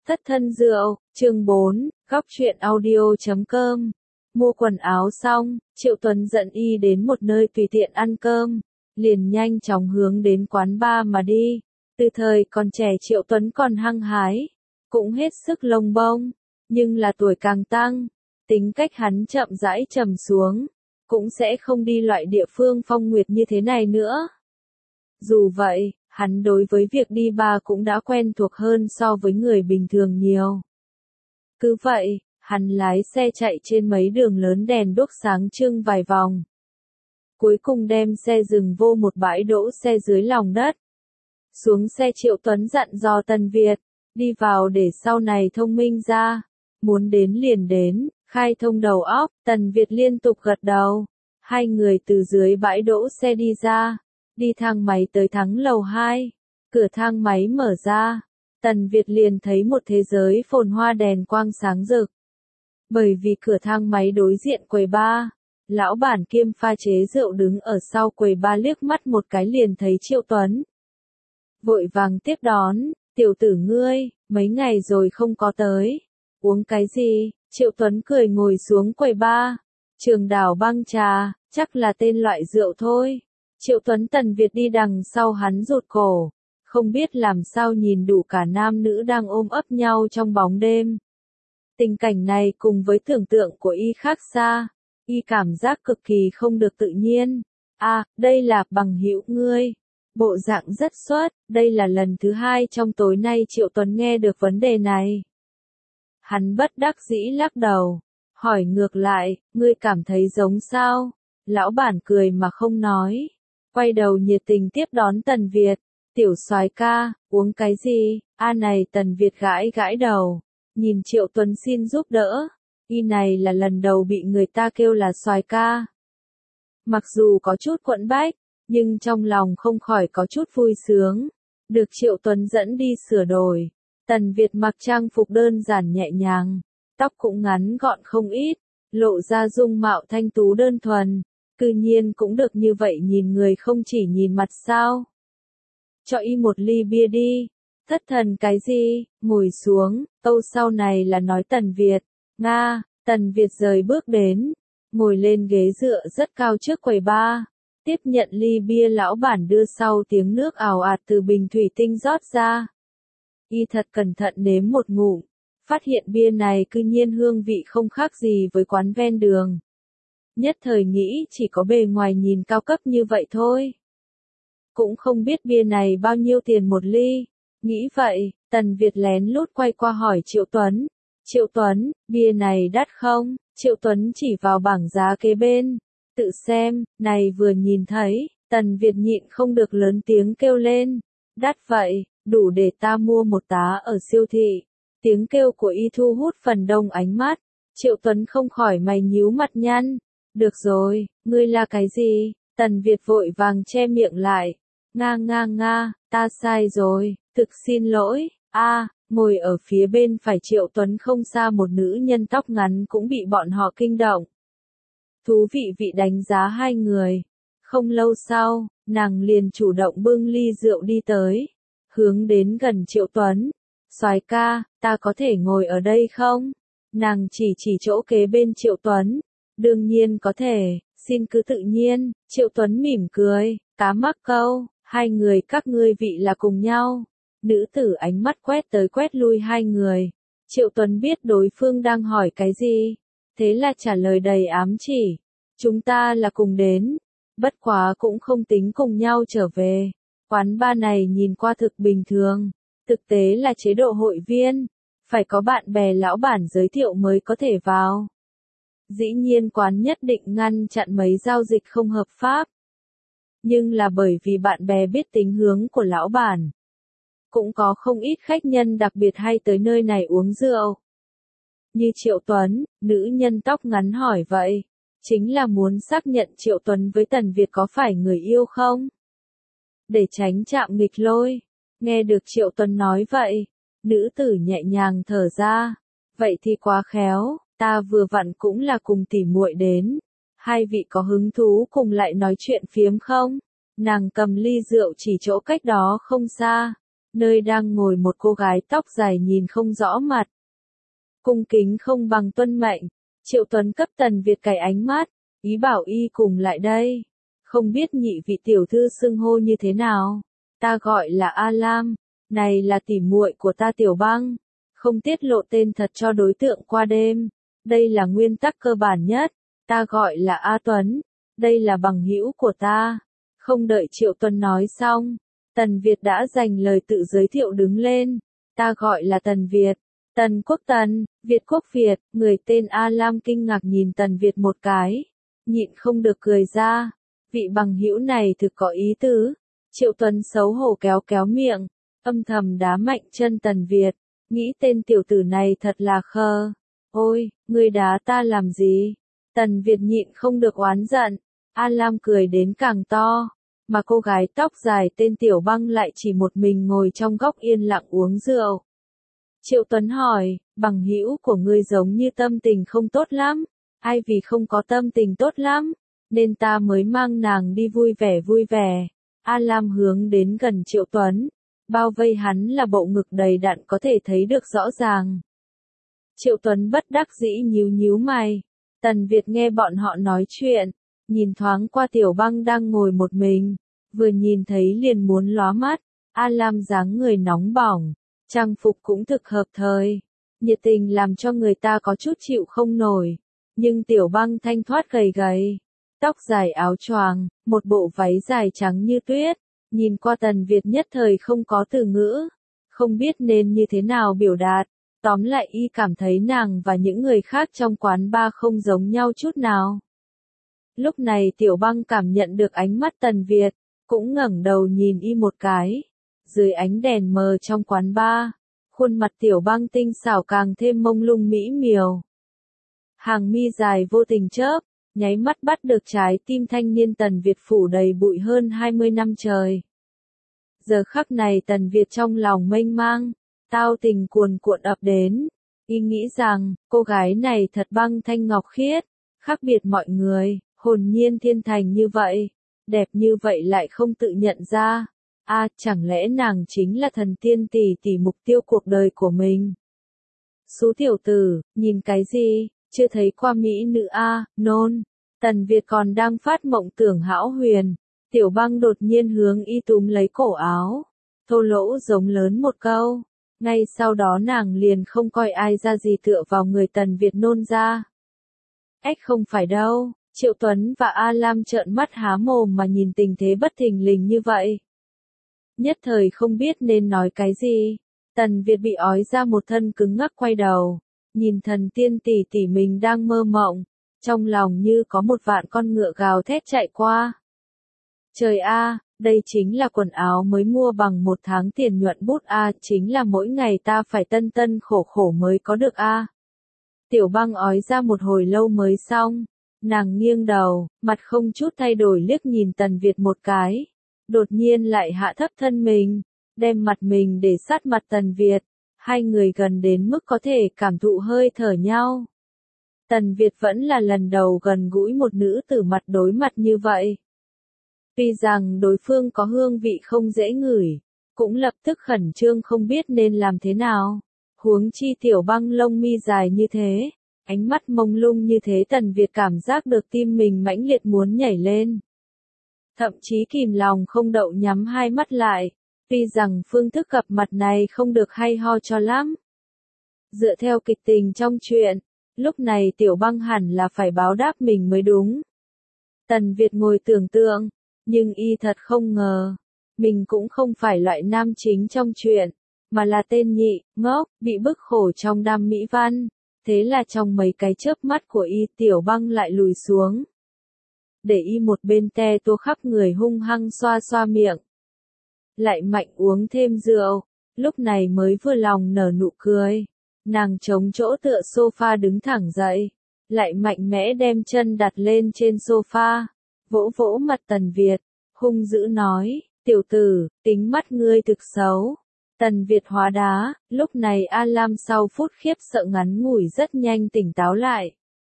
Thất thân rượu, chương 4, góc truyện audio.com. Mua quần áo xong, Triệu Tuấn dẫn y đến một nơi tùy tiện ăn cơm, liền nhanh chóng hướng đến quán bar mà đi. Từ thời còn trẻ Triệu Tuấn còn hăng hái, cũng hết sức lông bông, nhưng là tuổi càng tăng, tính cách hắn chậm rãi trầm xuống, cũng sẽ không đi loại địa phương phong nguyệt như thế này nữa. Dù vậy, hắn đối với việc đi bar cũng đã quen thuộc hơn so với người bình thường nhiều. Cứ vậy, hắn lái xe chạy trên mấy đường lớn đèn đuốc sáng trưng vài vòng. Cuối cùng đem xe dừng vô một bãi đỗ xe dưới lòng đất. Xuống xe Triệu Tuấn dặn dò Tần Việt, đi vào để sau này thông minh ra, muốn đến liền đến, khai thông đầu óc. Tần Việt liên tục gật đầu. Hai người từ dưới bãi đỗ xe đi ra, đi thang máy tới thắng lầu 2, cửa thang máy mở ra, Tần Việt liền thấy một thế giới phồn hoa đèn quang sáng rực. Bởi vì cửa thang máy đối diện quầy bar, lão bản kiêm pha chế rượu đứng ở sau quầy bar liếc mắt một cái liền thấy Triệu Tuấn. Vội vàng tiếp đón, tiểu tử ngươi, mấy ngày rồi không có tới, uống cái gì? Triệu Tuấn cười ngồi xuống quầy bar, Trường Đảo băng trà, chắc là tên loại rượu thôi. Triệu Tuấn Tần Việt đi đằng sau hắn rụt cổ, không biết làm sao nhìn đủ cả nam nữ đang ôm ấp nhau trong bóng đêm. Tình cảnh này cùng với tưởng tượng của y khác xa, y cảm giác cực kỳ không được tự nhiên. Đây là bằng hữu ngươi. Bộ dạng rất xuất, đây là lần thứ hai trong tối nay Triệu Tuấn nghe được vấn đề này. Hắn bất đắc dĩ lắc đầu, hỏi ngược lại, ngươi cảm thấy giống sao? Lão bản cười mà không nói, quay đầu nhiệt tình tiếp đón Tần Việt, tiểu soái ca, uống cái gì? Này Tần Việt gãi gãi đầu, nhìn Triệu Tuấn xin giúp đỡ, y này là lần đầu bị người ta kêu là soái ca. Mặc dù có chút quẫn bách, nhưng trong lòng không khỏi có chút vui sướng, được Triệu Tuấn dẫn đi sửa đổi. Tần Việt mặc trang phục đơn giản nhẹ nhàng, tóc cũng ngắn gọn không ít, lộ ra dung mạo thanh tú đơn thuần, cư nhiên cũng được như vậy nhìn người không chỉ nhìn mặt sao. Cho y một ly bia đi. Thất thần cái gì? Ngồi xuống, câu sau này là nói Tần Việt. Nga, Tần Việt rời bước đến, ngồi lên ghế dựa rất cao trước quầy bar, tiếp nhận ly bia lão bản đưa sau tiếng nước ào ạt từ bình thủy tinh rót ra. Y thật cẩn thận nếm một ngụm, phát hiện bia này cư nhiên hương vị không khác gì với quán ven đường. Nhất thời nghĩ chỉ có bề ngoài nhìn cao cấp như vậy thôi. Cũng không biết bia này bao nhiêu tiền một ly. Nghĩ vậy, Tần Việt lén lút quay qua hỏi Triệu Tuấn. Triệu Tuấn, bia này đắt không? Triệu Tuấn chỉ vào bảng giá kế bên. Tự xem, này vừa nhìn thấy, Tần Việt nhịn không được lớn tiếng kêu lên. Đắt vậy, đủ để ta mua một tá ở siêu thị. Tiếng kêu của y thu hút phần đông ánh mắt. Triệu Tuấn không khỏi mày nhíu mặt nhăn. Được rồi, ngươi là cái gì? Tần Việt vội vàng che miệng lại. Nga, ta sai rồi, thực xin lỗi. Ngồi ở phía bên phải Triệu Tuấn không xa một nữ nhân tóc ngắn cũng bị bọn họ kinh động. Thú vị vị đánh giá hai người. Không lâu sau, nàng liền chủ động bưng ly rượu đi tới, hướng đến gần Triệu Tuấn. Soái ca, ta có thể ngồi ở đây không? Nàng chỉ chỗ kế bên Triệu Tuấn. Đương nhiên có thể, xin cứ tự nhiên. Triệu Tuấn mỉm cười, cá mắc câu, hai người các ngươi vị là cùng nhau. Nữ tử ánh mắt quét tới quét lui hai người. Triệu Tuấn biết đối phương đang hỏi cái gì, thế là trả lời đầy ám chỉ. Chúng ta là cùng đến, bất quá cũng không tính cùng nhau trở về. Quán bar này nhìn qua thực bình thường, thực tế là chế độ hội viên, phải có bạn bè lão bản giới thiệu mới có thể vào. Dĩ nhiên quán nhất định ngăn chặn mấy giao dịch không hợp pháp. Nhưng là bởi vì bạn bè biết tính hướng của lão bản. Cũng có không ít khách nhân đặc biệt hay tới nơi này uống rượu. Như Triệu Tuấn, nữ nhân tóc ngắn hỏi vậy. Chính là muốn xác nhận Triệu Tuấn với Tần Việt có phải người yêu không? Để tránh chạm nghịch lôi. Nghe được Triệu Tuấn nói vậy, nữ tử nhẹ nhàng thở ra. Vậy thì quá khéo, ta vừa vặn cũng là cùng tỉ muội đến. Hai vị có hứng thú cùng lại nói chuyện phiếm không? Nàng cầm ly rượu chỉ chỗ cách đó không xa. nơi đang ngồi một cô gái tóc dài nhìn không rõ mặt. Cung kính không bằng tuân mệnh, Triệu Tuấn cấp Tần Việt cái ánh mắt, ý bảo y cùng lại đây. Không biết nhị vị tiểu thư xưng hô như thế nào? Ta gọi là A Lam, này là tỉ muội của ta Tiểu Băng. Không tiết lộ tên thật cho đối tượng qua đêm. Đây là nguyên tắc cơ bản nhất. Ta gọi là A Tuấn, đây là bằng hữu của ta. Không đợi Triệu Tuấn nói xong, Tần Việt đã dành lời tự giới thiệu đứng lên. Ta gọi là Tần Việt, Tần Quốc Tần, Việt Quốc Việt. Người tên A Lam kinh ngạc nhìn Tần Việt một cái, nhịn không được cười ra. Vị bằng hữu này thực có ý tứ. Triệu Tuấn xấu hổ kéo kéo miệng, âm thầm đá mạnh chân Tần Việt, nghĩ tên tiểu tử này thật là khờ. Ôi, ngươi đá ta làm gì? Tần Việt nhịn không được oán giận. A Lam cười đến càng to, mà cô gái tóc dài tên Tiểu Băng lại chỉ một mình ngồi trong góc yên lặng uống rượu. Triệu Tuấn hỏi, bằng hữu của ngươi giống như tâm tình không tốt lắm. Ai vì không có tâm tình tốt lắm, nên ta mới mang nàng đi vui vẻ vui vẻ. A Lam hướng đến gần Triệu Tuấn, bao vây hắn là bộ ngực đầy đặn có thể thấy được rõ ràng. Triệu Tuấn bất đắc dĩ nhíu nhíu mày. Tần Việt nghe bọn họ nói chuyện, nhìn thoáng qua Tiểu Băng đang ngồi một mình, vừa nhìn thấy liền muốn lóa mắt. A Lam dáng người nóng bỏng, trang phục cũng thực hợp thời, nhiệt tình làm cho người ta có chút chịu không nổi. Nhưng Tiểu Băng thanh thoát gầy gầy, tóc dài áo choàng, một bộ váy dài trắng như tuyết, nhìn qua Tần Việt nhất thời không có từ ngữ, không biết nên như thế nào biểu đạt. Tóm lại y cảm thấy nàng và những người khác trong quán bar không giống nhau chút nào. Lúc này Tiểu Băng cảm nhận được ánh mắt Tần Việt, cũng ngẩng đầu nhìn y một cái. Dưới ánh đèn mờ trong quán bar, khuôn mặt Tiểu Băng tinh xảo càng thêm mông lung mỹ miều. Hàng mi dài vô tình chớp, nháy mắt bắt được trái tim thanh niên Tần Việt phủ đầy bụi hơn 20 năm trời. Giờ khắc này Tần Việt trong lòng mênh mang, tao tình cuồn cuộn ập đến. Y nghĩ rằng, cô gái này thật băng thanh ngọc khiết, khác biệt mọi người, hồn nhiên thiên thành như vậy, đẹp như vậy lại không tự nhận ra. Chẳng lẽ nàng chính là thần tiên tỷ tỷ mục tiêu cuộc đời của mình? Xú tiểu tử, nhìn cái gì, chưa thấy qua mỹ nữ nôn. Tần Việt còn đang phát mộng tưởng hão huyền, Tiểu Băng đột nhiên hướng y túm lấy cổ áo, thô lỗ giống lớn một câu. Ngay sau đó nàng liền không coi ai ra gì tựa vào người Tần Việt nôn ra. Không phải đâu, Triệu Tuấn và A Lam trợn mắt há mồm mà nhìn tình thế bất thình lình như vậy. Nhất thời không biết nên nói cái gì. Tần Việt bị ói ra một thân cứng ngắc quay đầu, nhìn thần tiên tỷ tỷ mình đang mơ mộng, trong lòng như có một vạn con ngựa gào thét chạy qua. Trời a, đây chính là quần áo mới mua bằng 1 tháng tiền nhuận bút chính là mỗi ngày ta phải tân tân khổ khổ mới có được Tiểu Băng ói ra một hồi lâu mới xong, nàng nghiêng đầu, mặt không chút thay đổi liếc nhìn Tần Việt một cái, đột nhiên lại hạ thấp thân mình, đem mặt mình để sát mặt Tần Việt, hai người gần đến mức có thể cảm thụ hơi thở nhau. Tần Việt vẫn là lần đầu gần gũi một nữ tử mặt đối mặt như vậy. Tuy rằng đối phương có hương vị không dễ ngửi, cũng lập tức khẩn trương không biết nên làm thế nào. Huống chi Tiểu Băng lông mi dài như thế, ánh mắt mông lung như thế Tần Việt cảm giác được tim mình mãnh liệt muốn nhảy lên. Thậm chí kìm lòng không đậu nhắm hai mắt lại, tuy rằng phương thức gặp mặt này không được hay ho cho lắm. Dựa theo kịch tình trong truyện, lúc này Tiểu Băng hẳn là phải báo đáp mình mới đúng. Tần Việt ngồi tưởng tượng, nhưng y thật không ngờ, mình cũng không phải loại nam chính trong truyện, mà là tên nhị, ngốc, bị bức khổ trong đam mỹ văn. Thế là trong mấy cái chớp mắt của y Tiểu Băng lại lùi xuống, để y một bên te tua khắp người hung hăng xoa xoa miệng. Lại mạnh uống thêm rượu, lúc này mới vừa lòng nở nụ cười. Nàng chống chỗ tựa sofa đứng thẳng dậy, lại mạnh mẽ đem chân đặt lên trên sofa, vỗ vỗ mặt Tần Việt, hung dữ nói, tiểu tử, tính mắt ngươi thực xấu. Tần Việt hóa đá, lúc này A Lam sau phút khiếp sợ ngắn ngủi rất nhanh tỉnh táo lại.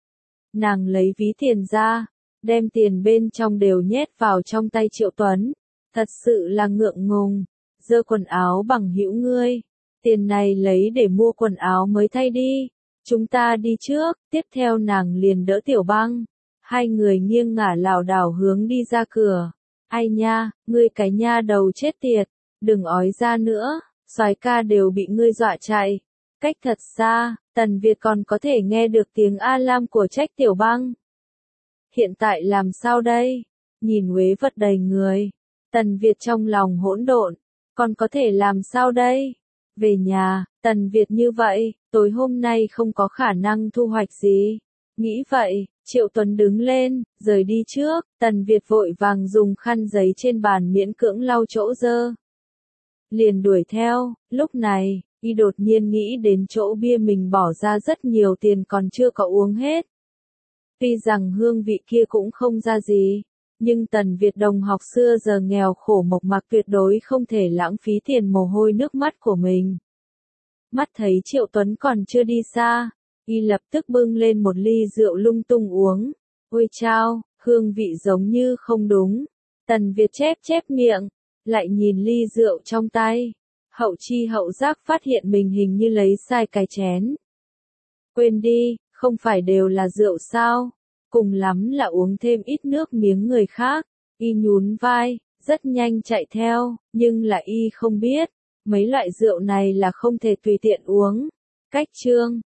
Nàng lấy ví tiền ra, đem tiền bên trong đều nhét vào trong tay Triệu Tuấn, thật sự là ngượng ngùng. giơ quần áo bằng hữu ngươi. Tiền này lấy để mua quần áo mới thay đi. Chúng ta đi trước, tiếp theo nàng liền đỡ Tiểu Băng. Hai người nghiêng ngả lảo đảo hướng đi ra cửa. Ai nha, ngươi cái nha đầu chết tiệt, đừng ói ra nữa, soái ca đều bị ngươi dọa chạy. Cách thật xa, Tần Việt còn có thể nghe được tiếng A Lam của trách Tiểu Băng. Hiện tại làm sao đây? Nhìn uế vật đầy người. Tần Việt trong lòng hỗn độn. Còn có thể làm sao đây? Về nhà, Tần Việt như vậy, tối hôm nay không có khả năng thu hoạch gì. Nghĩ vậy, Triệu Tuấn đứng lên, rời đi trước. Tần Việt vội vàng dùng khăn giấy trên bàn miễn cưỡng lau chỗ dơ. Liền đuổi theo, lúc này, y đột nhiên nghĩ đến chỗ bia mình bỏ ra rất nhiều tiền còn chưa có uống hết. Tuy rằng hương vị kia cũng không ra gì, nhưng Tần Việt đồng học xưa giờ nghèo khổ mộc mạc tuyệt đối không thể lãng phí tiền mồ hôi nước mắt của mình. Mắt thấy Triệu Tuấn còn chưa đi xa, y lập tức bưng lên một ly rượu lung tung uống. Ôi chao, hương vị giống như không đúng. Tần Việt chép miệng, lại nhìn ly rượu trong tay. Hậu chi hậu giác phát hiện mình hình như lấy sai cái chén. Quên đi, không phải đều là rượu sao? Cùng lắm là uống thêm ít nước miếng người khác. Y nhún vai, rất nhanh chạy theo, nhưng là y không biết, mấy loại rượu này là không thể tùy tiện uống. Cách chương